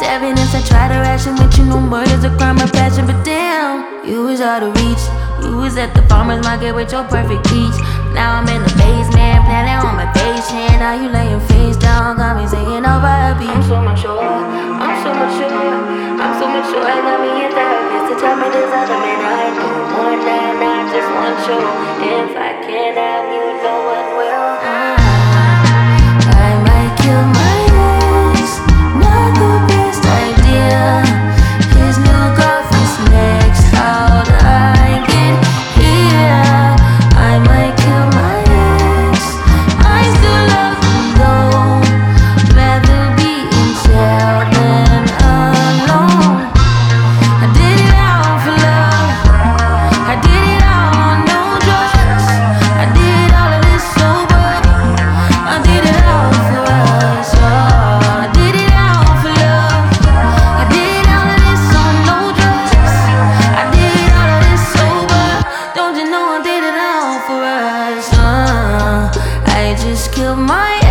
evidence I try to ration with you. No murder's a crime of passion, but damn, you was out of reach. You was at the farmer's market with your perfect peach. Now I'm in the basement, planning on my patient. Now you laying face down, got me singing over a beat. I'm so mature, I'm so mature, I'm so mature. I got me a therapist to tell me there's other men I do more than I just want you. If I can't have you, no one will. I might kill my ex, not the best idea. His new girlfriend's next, how'd I get here? I might kill my ex, I still love him though. Rather be in jail than alone. I did it all for love, I did it all on no drugs. I did all of this sober, I did it all for us. Oh, I did it all for love, I did all of this on no drugs. I did all of this sober, don't you know I did it all for us. I just killed my